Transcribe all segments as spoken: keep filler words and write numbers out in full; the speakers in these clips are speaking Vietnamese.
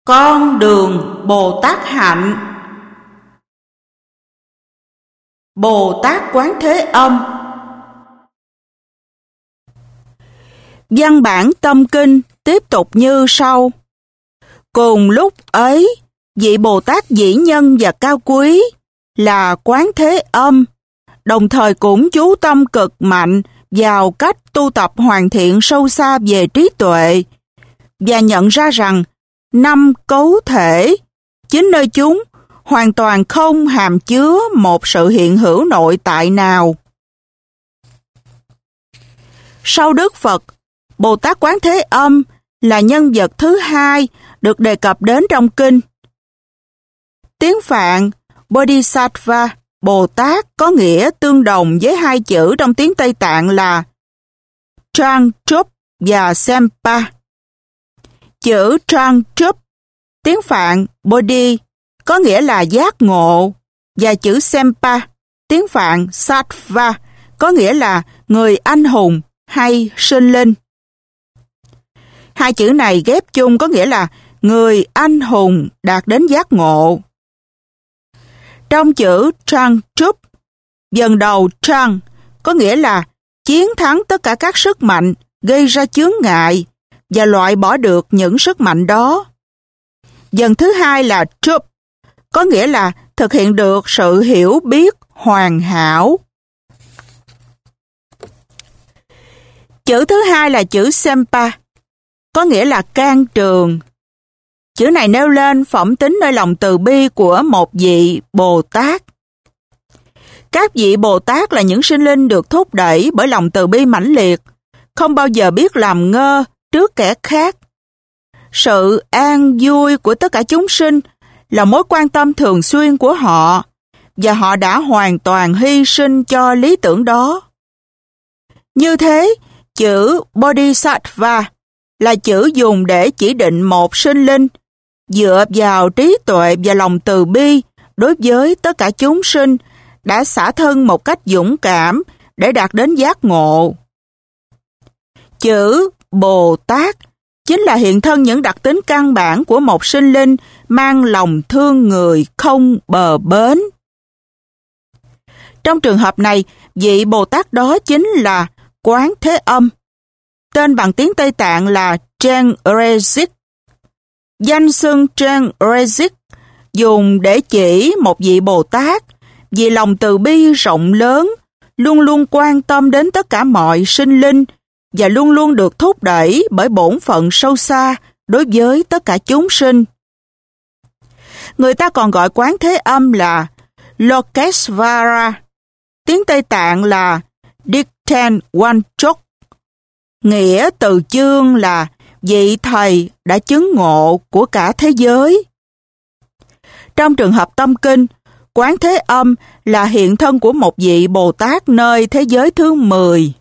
Con đường Bồ Tát hạnh. Bồ Tát Quán Thế Âm. Văn bản tâm kinh tiếp tục như sau. Cùng lúc ấy, vị Bồ Tát vĩ nhân và cao quý là Quán Thế Âm, đồng thời cũng chú tâm cực mạnh vào cách tu tập hoàn thiện sâu xa về trí tuệ và nhận ra rằng năm cấu thể chính nơi chúng hoàn toàn không hàm chứa một sự hiện hữu nội tại nào. Sau Đức Phật, Bồ Tát Quán Thế Âm là nhân vật thứ hai được đề cập đến trong kinh. Tiếng Phạn Bodhisattva, Bồ Tát có nghĩa tương đồng với hai chữ trong tiếng Tây Tạng là Trang Trup và Sempa. Chữ Trang Trup, tiếng Phạn Bodhi, có nghĩa là giác ngộ, và chữ Sempa, tiếng Phạn Sattva, có nghĩa là người anh hùng hay sinh linh. Hai chữ này ghép chung có nghĩa là người anh hùng đạt đến giác ngộ. Trong chữ Trang Trup, dần đầu Trang có nghĩa là chiến thắng tất cả các sức mạnh gây ra chướng ngại và loại bỏ được những sức mạnh đó. Dần thứ hai là Trup, có nghĩa là thực hiện được sự hiểu biết hoàn hảo. Chữ thứ hai là chữ Sempa, có nghĩa là can trường. Chữ này nêu lên phẩm tính nơi lòng từ bi của một vị Bồ Tát. Các vị Bồ Tát là những sinh linh được thúc đẩy bởi lòng từ bi mãnh liệt, không bao giờ biết làm ngơ trước kẻ khác. Sự an vui của tất cả chúng sinh là mối quan tâm thường xuyên của họ, và họ đã hoàn toàn hy sinh cho lý tưởng đó. Như thế, chữ Bodhisattva là chữ dùng để chỉ định một sinh linh dựa vào trí tuệ và lòng từ bi đối với tất cả chúng sinh đã xả thân một cách dũng cảm để đạt đến giác ngộ. Chữ Bồ Tát chính là hiện thân những đặc tính căn bản của một sinh linh mang lòng thương người không bờ bến. Trong trường hợp này, vị Bồ Tát đó chính là Quán Thế Âm. Tên bằng tiếng Tây Tạng là Trang Rezik. Danh xưng Trang Rezik dùng để chỉ một vị Bồ Tát vì lòng từ bi rộng lớn, luôn luôn quan tâm đến tất cả mọi sinh linh và luôn luôn được thúc đẩy bởi bổn phận sâu xa đối với tất cả chúng sinh. Người ta còn gọi Quán Thế Âm là Lokesvara, tiếng Tây Tạng là Dikten Wanchok. Nghĩa từ chương là vị thầy đã chứng ngộ của cả thế giới. Trong trường hợp tâm kinh, Quán Thế Âm là hiện thân của một vị Bồ Tát nơi thế giới thứ mười.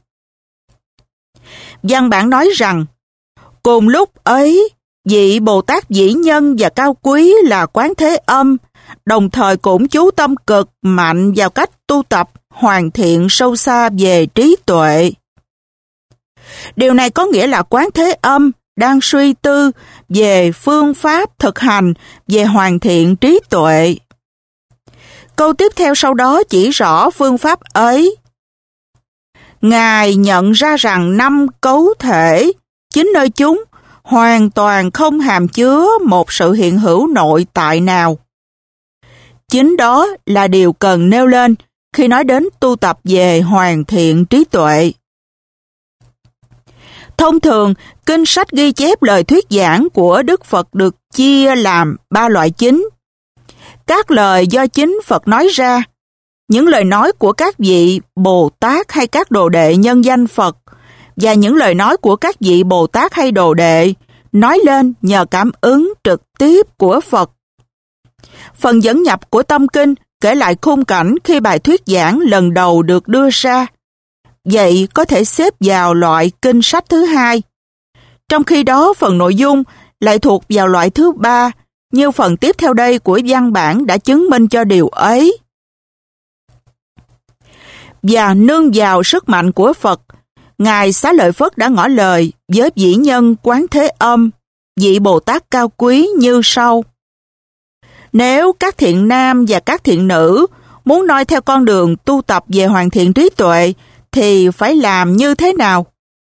Văn bản nói rằng, cùng lúc ấy, vị Bồ Tát vĩ nhân và cao quý là Quán Thế Âm, đồng thời cũng chú tâm cực mạnh vào cách tu tập hoàn thiện sâu xa về trí tuệ. Điều này có nghĩa là Quán Thế Âm đang suy tư về phương pháp thực hành về hoàn thiện trí tuệ. Câu tiếp theo sau đó chỉ rõ phương pháp ấy. Ngài nhận ra rằng năm cấu thể, chính nơi chúng hoàn toàn không hàm chứa một sự hiện hữu nội tại nào. Chính đó là điều cần nêu lên khi nói đến tu tập về hoàn thiện trí tuệ. Thông thường, kinh sách ghi chép lời thuyết giảng của Đức Phật được chia làm ba loại chính. Các lời do chính Phật nói ra, những lời nói của các vị Bồ Tát hay các đồ đệ nhân danh Phật, và những lời nói của các vị Bồ Tát hay đồ đệ nói lên nhờ cảm ứng trực tiếp của Phật. Phần dẫn nhập của tâm kinh kể lại khung cảnh khi bài thuyết giảng lần đầu được đưa ra. Vậy có thể xếp vào loại kinh sách thứ hai. Trong khi đó, phần nội dung lại thuộc vào loại thứ ba, như phần tiếp theo đây của văn bản đã chứng minh cho điều ấy. Và nương vào sức mạnh của Phật, Ngài Xá Lợi Phất đã ngỏ lời với vĩ nhân Quán Thế Âm vị Bồ Tát cao quý như sau. Nếu các thiện nam và các thiện nữ muốn noi theo con đường tu tập về hoàn thiện trí tuệ thì phải làm như thế nào?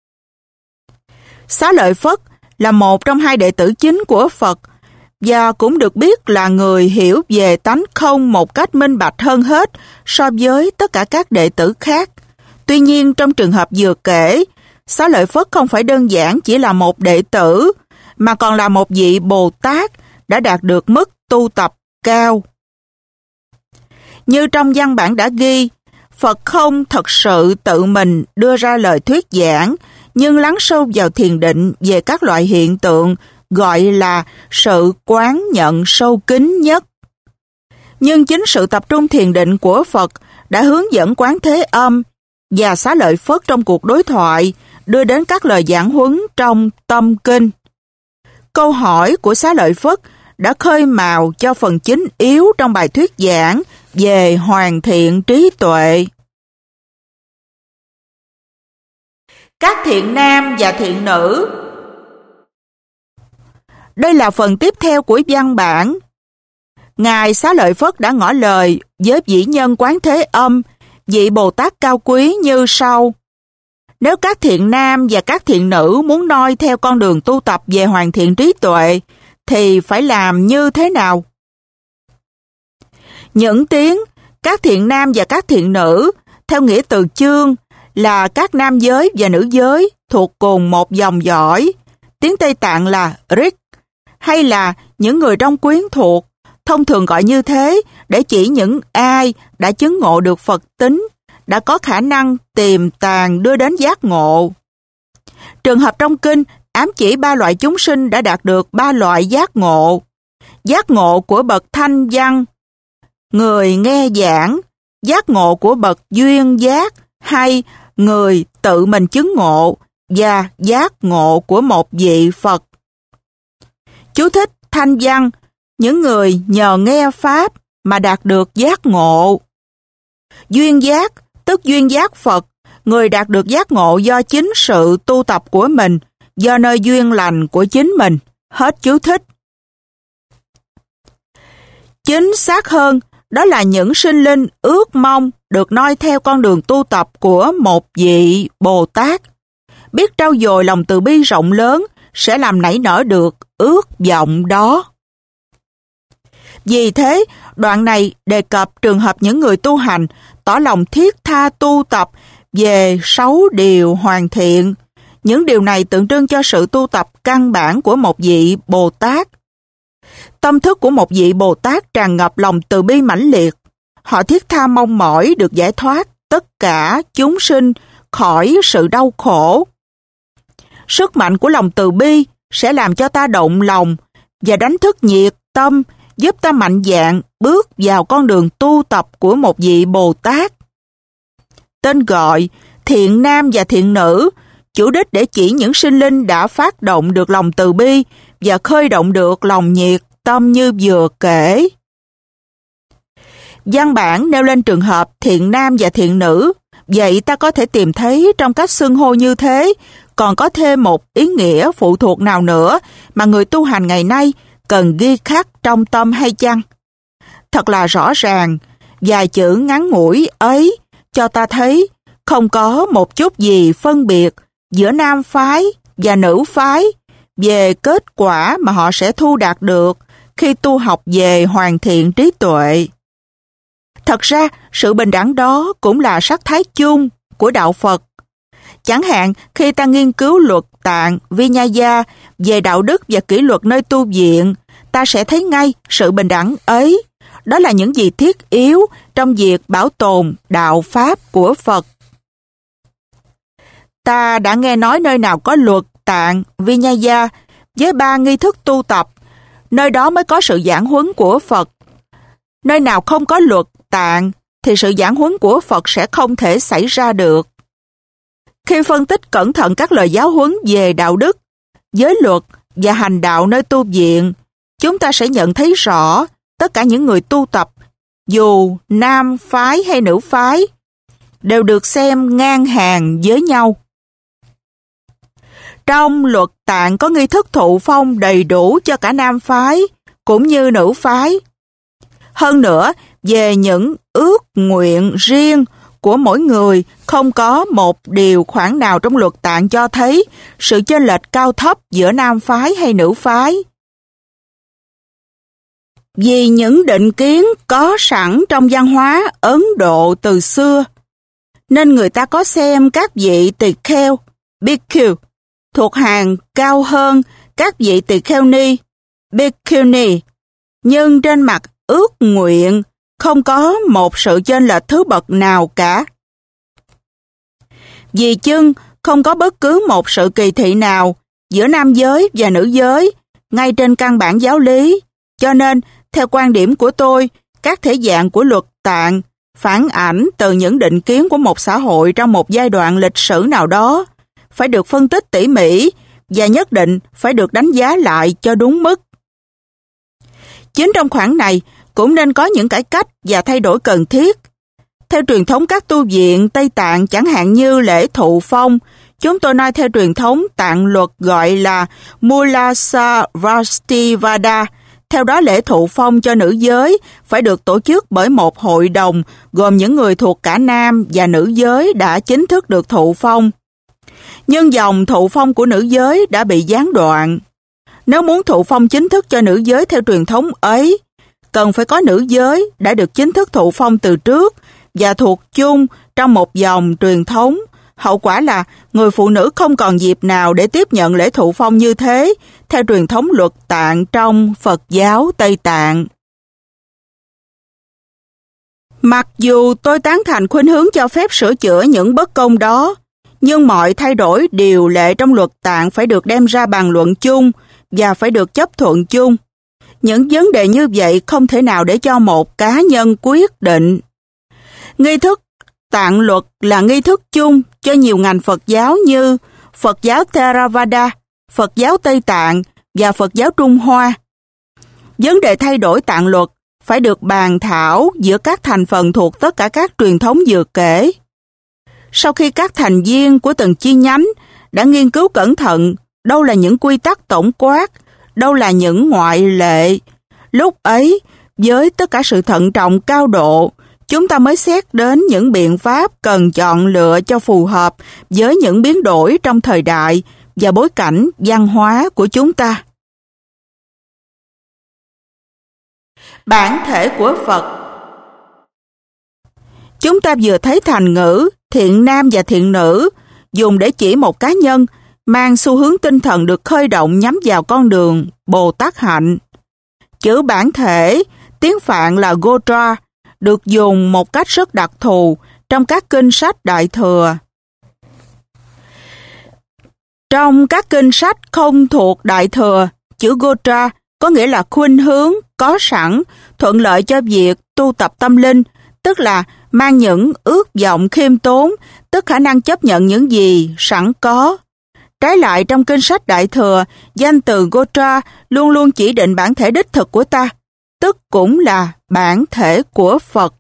Xá Lợi Phất là một trong hai đệ tử chính của Phật và cũng được biết là người hiểu về tánh không một cách minh bạch hơn hết so với tất cả các đệ tử khác. Tuy nhiên, trong trường hợp vừa kể, Xá Lợi Phất không phải đơn giản chỉ là một đệ tử, mà còn là một vị Bồ Tát đã đạt được mức tu tập cao. Như trong văn bản đã ghi, Phật không thật sự tự mình đưa ra lời thuyết giảng, nhưng lắng sâu vào thiền định về các loại hiện tượng gọi là sự quán nhận sâu kín nhất. Nhưng chính sự tập trung thiền định của Phật đã hướng dẫn Quán Thế Âm và Xá Lợi Phất trong cuộc đối thoại, đưa đến các lời giảng huấn trong Tâm Kinh. Câu hỏi của Xá Lợi Phất đã khơi mào cho phần chính yếu trong bài thuyết giảng về hoàn thiện trí tuệ. Các thiện nam và thiện nữ. Đây là phần tiếp theo của văn bản. Ngài Xá Lợi Phất đã ngỏ lời với vĩ nhân Quán Thế Âm, vị Bồ Tát cao quý như sau. Nếu các thiện nam và các thiện nữ muốn noi theo con đường tu tập về hoàn thiện trí tuệ, thì phải làm như thế nào? Những tiếng các thiện nam và các thiện nữ, theo nghĩa từ chương, là các nam giới và nữ giới thuộc cùng một dòng dõi, tiếng Tây Tạng là Rik, hay là những người trong quyến thuộc, thông thường gọi như thế để chỉ những ai đã chứng ngộ được Phật tính, đã có khả năng tiềm tàng đưa đến giác ngộ. Trường hợp trong kinh ám chỉ ba loại chúng sinh đã đạt được ba loại giác ngộ. Giác ngộ của bậc thanh văn, người nghe giảng, giác ngộ của bậc duyên giác hay người tự mình chứng ngộ, và giác ngộ của một vị Phật. Chú thích: thanh văn, những người nhờ nghe Pháp mà đạt được giác ngộ. Duyên giác, tức duyên giác Phật, người đạt được giác ngộ do chính sự tu tập của mình, do nơi duyên lành của chính mình. Hết chú thích. Chính xác hơn, đó là những sinh linh ước mong được noi theo con đường tu tập của một vị Bồ Tát. Biết trau dồi lòng từ bi rộng lớn sẽ làm nảy nở được ước vọng đó. Vì thế, đoạn này đề cập trường hợp những người tu hành tỏ lòng thiết tha tu tập về sáu điều hoàn thiện. Những điều này tượng trưng cho sự tu tập căn bản của một vị Bồ Tát. Tâm thức của một vị Bồ Tát tràn ngập lòng từ bi mãnh liệt. Họ thiết tha mong mỏi được giải thoát tất cả chúng sinh khỏi sự đau khổ. Sức mạnh của lòng từ bi sẽ làm cho ta động lòng và đánh thức nhiệt tâm, giúp ta mạnh dạn bước vào con đường tu tập của một vị Bồ Tát. Tên gọi thiện nam và thiện nữ chủ đích để chỉ những sinh linh đã phát động được lòng từ bi và khơi động được lòng nhiệt tâm như vừa kể. Văn bản nêu lên trường hợp thiện nam và thiện nữ, vậy ta có thể tìm thấy trong cách xưng hô như thế còn có thêm một ý nghĩa phụ thuộc nào nữa mà người tu hành ngày nay cần ghi khắc trong tâm hay chăng? Thật là rõ ràng, vài chữ ngắn ngủi ấy cho ta thấy không có một chút gì phân biệt giữa nam phái và nữ phái về kết quả mà họ sẽ thu đạt được khi tu học về hoàn thiện trí tuệ. Thật ra, sự bình đẳng đó cũng là sắc thái chung của đạo Phật. Chẳng hạn, khi ta nghiên cứu luật tạng Vinaya về đạo đức và kỷ luật nơi tu viện, ta sẽ thấy ngay sự bình đẳng ấy. Đó là những gì thiết yếu trong việc bảo tồn đạo Pháp của Phật. Ta đã nghe nói nơi nào có luật tạng Vinaya với ba nghi thức tu tập, nơi đó mới có sự giảng huấn của Phật. Nơi nào không có luật tạng thì sự giảng huấn của Phật sẽ không thể xảy ra được. Khi phân tích cẩn thận các lời giáo huấn về đạo đức, giới luật và hành đạo nơi tu viện, chúng ta sẽ nhận thấy rõ tất cả những người tu tập, dù nam phái hay nữ phái, đều được xem ngang hàng với nhau. Trong Luật Tạng có nghi thức thụ phong đầy đủ cho cả nam phái cũng như nữ phái. Hơn nữa, về những ước nguyện riêng của mỗi người, không có một điều khoản nào trong Luật Tạng cho thấy sự chênh lệch cao thấp giữa nam phái hay nữ phái. Vì những định kiến có sẵn trong văn hóa Ấn Độ từ xưa, nên người ta có xem các vị tỳ kheo, bhikkhu, thuộc hàng cao hơn các vị tỳ kheo ni, bhikkhuni, nhưng trên mặt ước nguyện không có một sự chênh lệch thứ bậc nào cả. Vì chưng không có bất cứ một sự kỳ thị nào giữa nam giới và nữ giới ngay trên căn bản giáo lý, cho nên theo quan điểm của tôi, các thể dạng của Luật Tạng phản ảnh từ những định kiến của một xã hội trong một giai đoạn lịch sử nào đó, phải được phân tích tỉ mỉ và nhất định phải được đánh giá lại cho đúng mức. Chính trong khoảng này cũng nên có những cải cách và thay đổi cần thiết. Theo truyền thống các tu viện Tây Tạng, chẳng hạn như lễ thụ phong, chúng tôi nói theo truyền thống Tạng luật gọi là Mulasarastivada. Theo đó, lễ thụ phong cho nữ giới phải được tổ chức bởi một hội đồng gồm những người thuộc cả nam và nữ giới đã chính thức được thụ phong. Nhưng dòng thụ phong của nữ giới đã bị gián đoạn. Nếu muốn thụ phong chính thức cho nữ giới theo truyền thống ấy, cần phải có nữ giới đã được chính thức thụ phong từ trước và thuộc chung trong một dòng truyền thống. Hậu quả là người phụ nữ không còn dịp nào để tiếp nhận lễ thụ phong như thế, theo truyền thống Luật Tạng trong Phật giáo Tây Tạng. Mặc dù tôi tán thành khuynh hướng cho phép sửa chữa những bất công đó, nhưng mọi thay đổi điều lệ trong Luật Tạng phải được đem ra bàn luận chung và phải được chấp thuận chung. Những vấn đề như vậy không thể nào để cho một cá nhân quyết định. Nghi thức Tạng luật là nghi thức chung cho nhiều ngành Phật giáo như Phật giáo Theravada, Phật giáo Tây Tạng và Phật giáo Trung Hoa. Vấn đề thay đổi Tạng luật phải được bàn thảo giữa các thành phần thuộc tất cả các truyền thống vừa kể. Sau khi các thành viên của từng chi nhánh đã nghiên cứu cẩn thận đâu là những quy tắc tổng quát, đâu là những ngoại lệ, lúc ấy, với tất cả sự thận trọng cao độ, chúng ta mới xét đến những biện pháp cần chọn lựa cho phù hợp với những biến đổi trong thời đại và bối cảnh văn hóa của chúng ta. Bản thể của Phật. Chúng ta vừa thấy thành ngữ thiện nam và thiện nữ dùng để chỉ một cá nhân mang xu hướng tinh thần được khơi động nhắm vào con đường Bồ Tát hạnh. Chữ bản thể, tiếng Phạn là Gotra, được dùng một cách rất đặc thù trong các kinh sách Đại Thừa. Trong các kinh sách không thuộc Đại Thừa, chữ Gotra có nghĩa là khuynh hướng có sẵn, thuận lợi cho việc tu tập tâm linh, tức là mang những ước vọng khiêm tốn, tức khả năng chấp nhận những gì sẵn có. Trái lại, trong kinh sách Đại Thừa, danh từ Gotra luôn luôn chỉ định bản thể đích thực của ta, tức cũng là bản thể của Phật.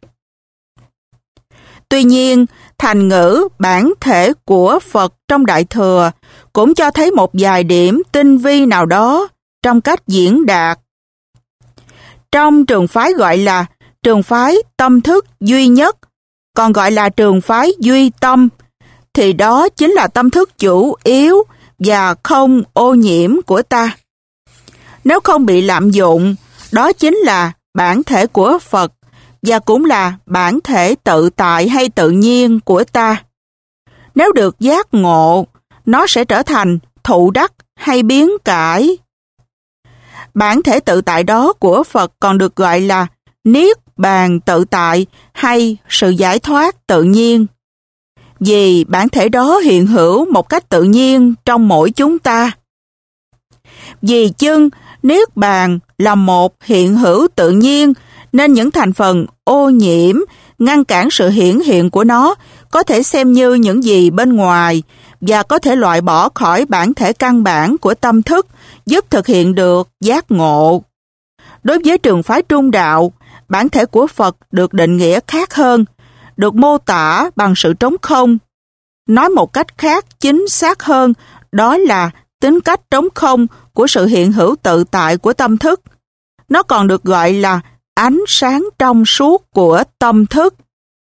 Tuy nhiên, thành ngữ bản thể của Phật trong Đại Thừa cũng cho thấy một vài điểm tinh vi nào đó trong cách diễn đạt. Trong trường phái gọi là trường phái tâm thức duy nhất, còn gọi là trường phái duy tâm, thì đó chính là tâm thức chủ yếu và không ô nhiễm của ta. Nếu không bị lạm dụng, đó chính là bản thể của Phật và cũng là bản thể tự tại hay tự nhiên của ta. Nếu được giác ngộ, nó sẽ trở thành thụ đắc hay biến cải. Bản thể tự tại đó của Phật còn được gọi là Niết Bàn tự tại hay sự giải thoát tự nhiên. Vì bản thể đó hiện hữu một cách tự nhiên trong mỗi chúng ta. Vì chưng Niết Bàn là một hiện hữu tự nhiên nên những thành phần ô nhiễm, ngăn cản sự hiển hiện của nó có thể xem như những gì bên ngoài và có thể loại bỏ khỏi bản thể căn bản của tâm thức, giúp thực hiện được giác ngộ. Đối với trường phái Trung Đạo, bản thể của Phật được định nghĩa khác hơn, được mô tả bằng sự trống không. Nói một cách khác chính xác hơn, đó là tính cách trống không của sự hiện hữu tự tại của tâm thức. Nó còn được gọi là ánh sáng trong suốt của tâm thức.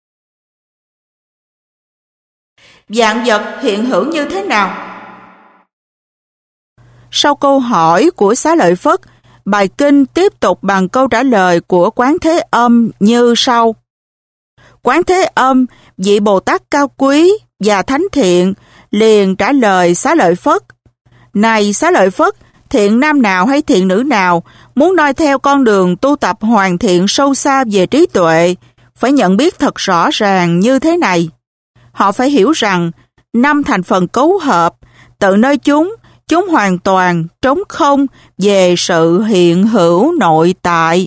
Vạn vật hiện hữu như thế nào? Sau câu hỏi của Xá Lợi Phất, bài kinh tiếp tục bằng câu trả lời của Quán Thế Âm như sau. Quán Thế Âm, vị Bồ Tát cao quý và thánh thiện, liền trả lời Xá Lợi Phất. Này Xá Lợi Phất, thiện nam nào hay thiện nữ nào muốn noi theo con đường tu tập hoàn thiện sâu xa về trí tuệ, phải nhận biết thật rõ ràng như thế này. Họ phải hiểu rằng năm thành phần cấu hợp, tự nơi chúng, chúng hoàn toàn trống không về sự hiện hữu nội tại.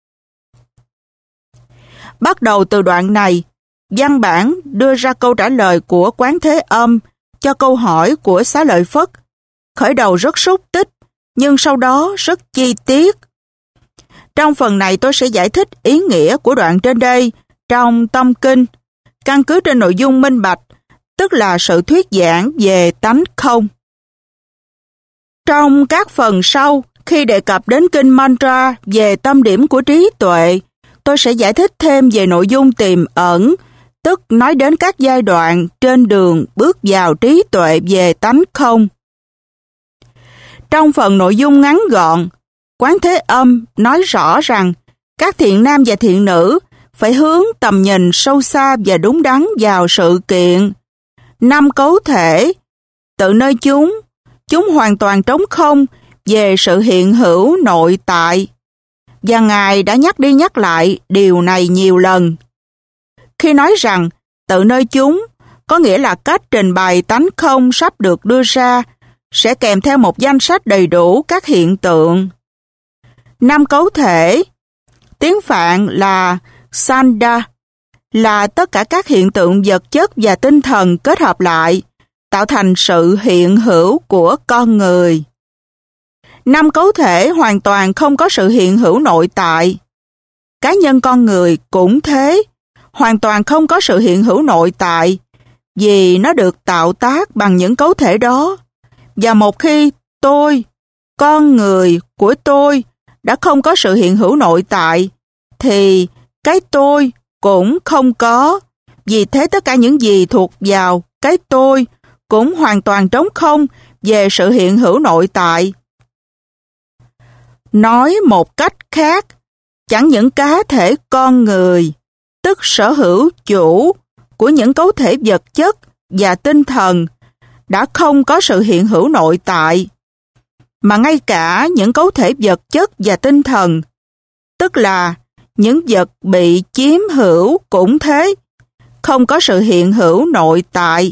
Bắt đầu từ đoạn này, văn bản đưa ra câu trả lời của Quán Thế Âm cho câu hỏi của Xá Lợi Phất. Khởi đầu rất xúc tích, nhưng sau đó rất chi tiết. Trong phần này tôi sẽ giải thích ý nghĩa của đoạn trên đây trong tâm kinh, căn cứ trên nội dung minh bạch, tức là sự thuyết giảng về tánh không. Trong các phần sau, khi đề cập đến kinh mantra về tâm điểm của trí tuệ, tôi sẽ giải thích thêm về nội dung tiềm ẩn, tức nói đến các giai đoạn trên đường bước vào trí tuệ về tánh không. Trong phần nội dung ngắn gọn, Quán Thế Âm nói rõ rằng các thiện nam và thiện nữ phải hướng tầm nhìn sâu xa và đúng đắn vào sự kiện. Năm cấu thể, tự nơi chúng, chúng hoàn toàn trống không về sự hiện hữu nội tại. Và Ngài đã nhắc đi nhắc lại điều này nhiều lần. Khi nói rằng tự nơi chúng, có nghĩa là cách trình bày tánh không sắp được đưa ra, sẽ kèm theo một danh sách đầy đủ các hiện tượng. Năm cấu thể, tiếng Phạn là Sanda, là tất cả các hiện tượng vật chất và tinh thần kết hợp lại, tạo thành sự hiện hữu của con người. Năm cấu thể hoàn toàn không có sự hiện hữu nội tại. Cá nhân con người cũng thế, hoàn toàn không có sự hiện hữu nội tại, vì nó được tạo tác bằng những cấu thể đó. Và một khi tôi, con người của tôi, đã không có sự hiện hữu nội tại, thì cái tôi cũng không có. Vì thế tất cả những gì thuộc vào cái tôi cũng hoàn toàn trống không về sự hiện hữu nội tại. Nói một cách khác, chẳng những cá thể con người, tức sở hữu chủ của những cấu thể vật chất và tinh thần, đã không có sự hiện hữu nội tại, mà ngay cả những cấu thể vật chất và tinh thần, tức là những vật bị chiếm hữu cũng thế, không có sự hiện hữu nội tại.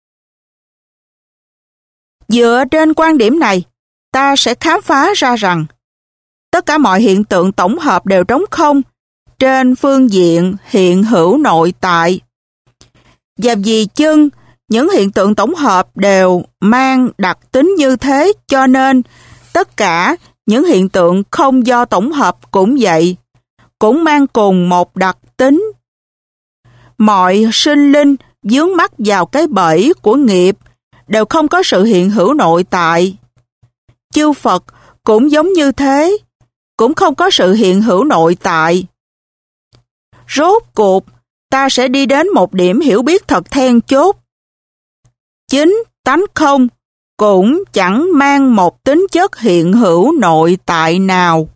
Dựa trên quan điểm này, ta sẽ khám phá ra rằng tất cả mọi hiện tượng tổng hợp đều trống không trên phương diện hiện hữu nội tại. Và vì chưng những hiện tượng tổng hợp đều mang đặc tính như thế, cho nên tất cả những hiện tượng không do tổng hợp cũng vậy, cũng mang cùng một đặc tính. Mọi sinh linh vướng mắc vào cái bẫy của nghiệp đều không có sự hiện hữu nội tại. Chư Phật cũng giống như thế, cũng không có sự hiện hữu nội tại. Rốt cuộc, ta sẽ đi đến một điểm hiểu biết thật then chốt. Chính tánh không cũng chẳng mang một tính chất hiện hữu nội tại nào.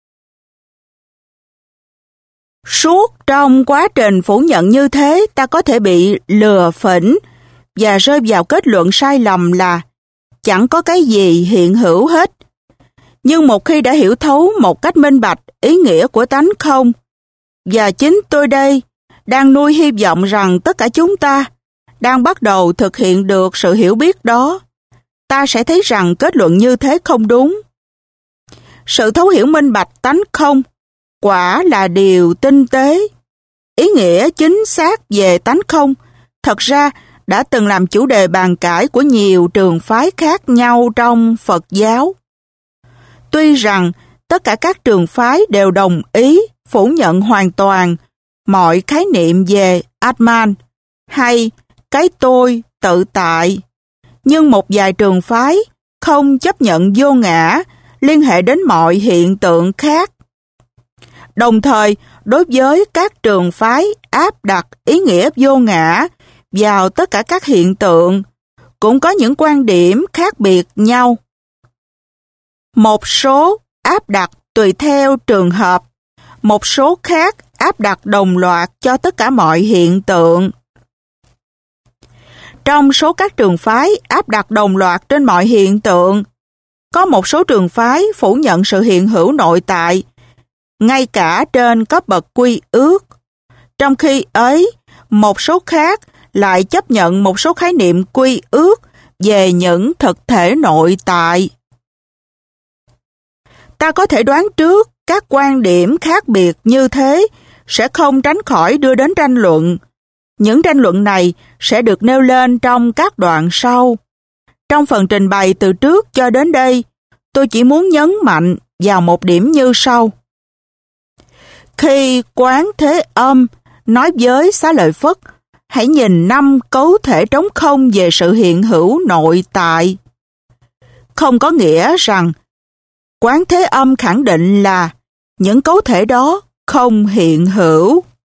Suốt trong quá trình phủ nhận như thế, ta có thể bị lừa phỉnh và rơi vào kết luận sai lầm là chẳng có cái gì hiện hữu hết. Nhưng một khi đã hiểu thấu một cách minh bạch ý nghĩa của tánh không, và chính tôi đây đang nuôi hy vọng rằng tất cả chúng ta đang bắt đầu thực hiện được sự hiểu biết đó, ta sẽ thấy rằng kết luận như thế không đúng. Sự thấu hiểu minh bạch tánh không quả là điều tinh tế. Ý nghĩa chính xác về tánh không thật ra đã từng làm chủ đề bàn cãi của nhiều trường phái khác nhau trong Phật giáo. Tuy rằng tất cả các trường phái đều đồng ý phủ nhận hoàn toàn mọi khái niệm về Atman hay cái tôi tự tại, Nhưng một vài trường phái không chấp nhận vô ngã liên hệ đến mọi hiện tượng khác. Đồng thời, đối với các trường phái áp đặt ý nghĩa vô ngã vào tất cả các hiện tượng, cũng có những quan điểm khác biệt nhau. Một số áp đặt tùy theo trường hợp, một số khác áp đặt đồng loạt cho tất cả mọi hiện tượng. Trong số các trường phái áp đặt đồng loạt trên mọi hiện tượng, có một số trường phái phủ nhận sự hiện hữu nội tại, ngay cả trên cấp bậc quy ước. Trong khi ấy, một số khác lại chấp nhận một số khái niệm quy ước về những thực thể nội tại. Ta có thể đoán trước các quan điểm khác biệt như thế sẽ không tránh khỏi đưa đến tranh luận. Những tranh luận này sẽ được nêu lên trong các đoạn sau. Trong phần trình bày từ trước cho đến đây, tôi chỉ muốn nhấn mạnh vào một điểm như sau. Khi Quán Thế Âm nói với Xá Lợi Phất, hãy nhìn năm cấu thể trống không về sự hiện hữu nội tại, không có nghĩa rằng Quán Thế Âm khẳng định là những cấu thể đó không hiện hữu.